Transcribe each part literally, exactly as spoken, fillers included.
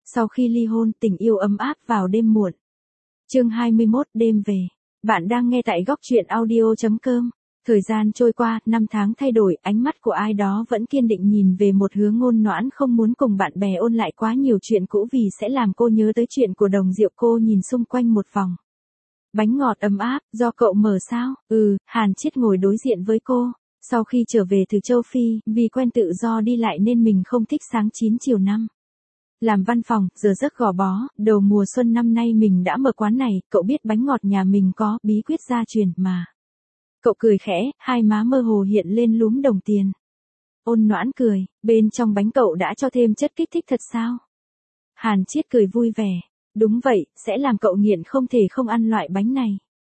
Sau khi ly hôn, tình yêu ấm áp vào đêm muộn. Chương hai mươi mốt, đêm về. Bạn đang nghe tại góc truyện audio chấm com. Thời gian trôi qua, năm tháng thay đổi, ánh mắt của ai đó vẫn kiên định nhìn về một hướng. Ngôn Noãn không muốn cùng bạn bè ôn lại quá nhiều chuyện cũ vì sẽ làm cô nhớ tới chuyện của Đồng Diệu. Cô nhìn xung quanh một vòng. Bánh ngọt ấm áp, do cậu mở sao? Ừ, Hàn Chiết ngồi đối diện với cô. Sau khi trở về từ châu Phi, vì quen tự do đi lại nên mình không thích sáng chín chiều năm. Làm văn phòng, giờ giấc gò bó, đầu mùa xuân năm nay mình đã mở quán này, cậu biết bánh ngọt nhà mình có bí quyết gia truyền mà. Cậu cười khẽ, hai má mơ hồ hiện lên lúm đồng tiền. Ôn Noãn cười, bên trong bánh cậu đã cho thêm chất kích thích thật sao? Hàn Chiết cười vui vẻ, đúng vậy, sẽ làm cậu nghiện không thể không ăn loại bánh này.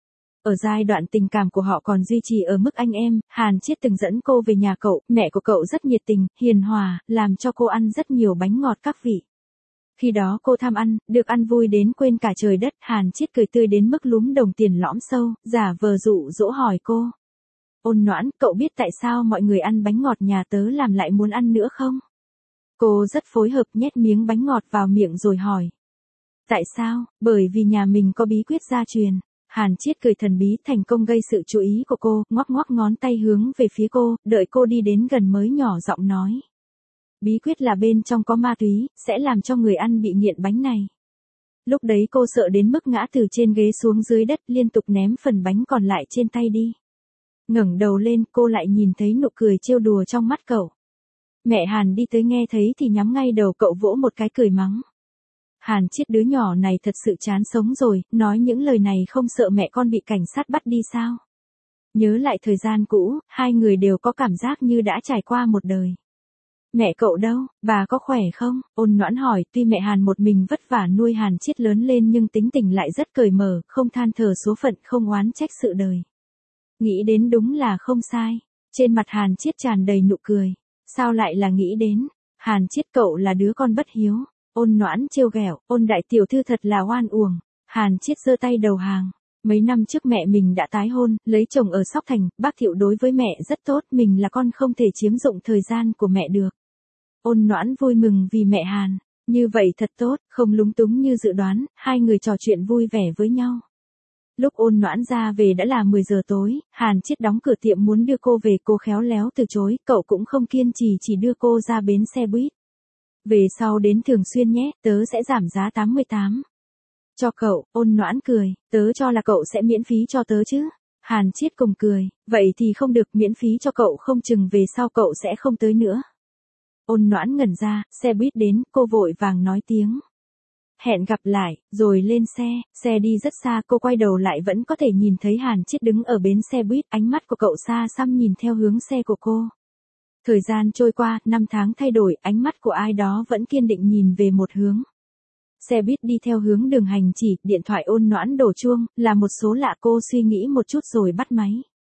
Ở giai đoạn tình cảm của họ còn duy trì ở mức anh em, Hàn Chiết từng dẫn cô về nhà cậu, mẹ của cậu rất nhiệt tình, hiền hòa, làm cho cô ăn rất nhiều bánh ngọt các vị. Khi đó cô tham ăn, được ăn vui đến quên cả trời đất. Hàn Chiết cười tươi đến mức lúm đồng tiền lõm sâu, giả vờ dụ dỗ hỏi cô. Ôn Noãn, cậu biết tại sao mọi người ăn bánh ngọt nhà tớ làm lại muốn ăn nữa không? Cô rất phối hợp nhét miếng bánh ngọt vào miệng rồi hỏi. Tại sao? Bởi vì nhà mình có bí quyết gia truyền. Hàn Chiết cười thần bí, thành công gây sự chú ý của cô, ngoắc ngoắc ngón tay hướng về phía cô, đợi cô đi đến gần mới nhỏ giọng nói. Bí quyết là bên trong có ma túy, sẽ làm cho người ăn bị nghiện bánh này. Lúc đấy cô sợ đến mức ngã từ trên ghế xuống dưới đất, liên tục ném phần bánh còn lại trên tay đi. Ngẩng đầu lên, cô lại nhìn thấy nụ cười trêu đùa trong mắt cậu. Mẹ Hàn đi tới nghe thấy thì nhắm ngay đầu cậu vỗ một cái cười mắng. Hàn Chiết đứa nhỏ này thật sự chán sống rồi, nói những lời này không sợ mẹ con bị cảnh sát bắt đi sao? Nhớ lại thời gian cũ, hai người đều có cảm giác như đã trải qua một đời. Mẹ cậu đâu, bà có khỏe không? Ôn Noãn hỏi, tuy mẹ Hàn một mình vất vả nuôi Hàn Chiết lớn lên nhưng tính tình lại rất cởi mở, không than thở số phận, không oán trách sự đời. Nghĩ đến đúng là không sai. Trên mặt Hàn Chiết tràn đầy nụ cười. Sao lại là nghĩ đến? Hàn Chiết cậu là đứa con bất hiếu. Ôn Noãn trêu ghẹo, Ôn đại tiểu thư thật là oan uổng. Hàn Chiết giơ tay đầu hàng. Mấy năm trước mẹ mình đã tái hôn, lấy chồng ở Sóc Thành, bác Thiệu đối với mẹ rất tốt, mình là con không thể chiếm dụng thời gian của mẹ được. Ôn Noãn vui mừng vì mẹ Hàn, như vậy thật tốt, không lúng túng như dự đoán, hai người trò chuyện vui vẻ với nhau. Lúc Ôn Noãn ra về đã là mười giờ tối, Hàn Chiết đóng cửa tiệm muốn đưa cô về, cô khéo léo từ chối, cậu cũng không kiên trì chỉ đưa cô ra bến xe buýt. Về sau đến thường xuyên nhé, tớ sẽ giảm giá tám mươi tám. Cho cậu, Ôn Noãn cười, tớ cho là cậu sẽ miễn phí cho tớ chứ. Hàn Chiết cùng cười, vậy thì không được, miễn phí cho cậu không chừng về sau cậu sẽ không tới nữa. Ôn Noãn ngẩn ra, xe buýt đến, cô vội vàng nói tiếng. Hẹn gặp lại, rồi lên xe, xe đi rất xa, cô quay đầu lại vẫn có thể nhìn thấy Hàn Chiết đứng ở bến xe buýt, ánh mắt của cậu xa xăm nhìn theo hướng xe của cô. Thời gian trôi qua, năm tháng thay đổi, ánh mắt của ai đó vẫn kiên định nhìn về một hướng. Xe buýt đi theo hướng đường hành chỉ, điện thoại Ôn Noãn đổ chuông, là một số lạ, cô suy nghĩ một chút rồi bắt máy.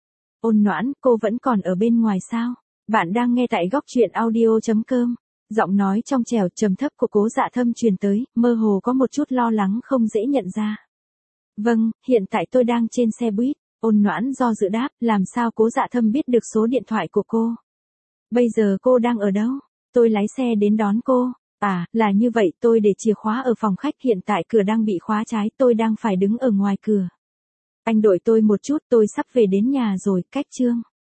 Ôn Noãn, cô vẫn còn ở bên ngoài sao? Bạn đang nghe tại góc truyện audio chấm com. Giọng nói trong trẻo trầm thấp của Cố Dạ Thâm truyền tới, mơ hồ có một chút lo lắng không dễ nhận ra. Vâng, hiện tại tôi đang trên xe buýt. Ôn Noãn do dự đáp, làm sao Cố Dạ Thâm biết được số điện thoại của cô? Bây giờ cô đang ở đâu? Tôi lái xe đến đón cô. À, là như vậy, tôi để chìa khóa ở phòng khách, hiện tại cửa đang bị khóa trái, tôi đang phải đứng ở ngoài cửa. Anh đợi tôi một chút, tôi sắp về đến nhà rồi, cách chương.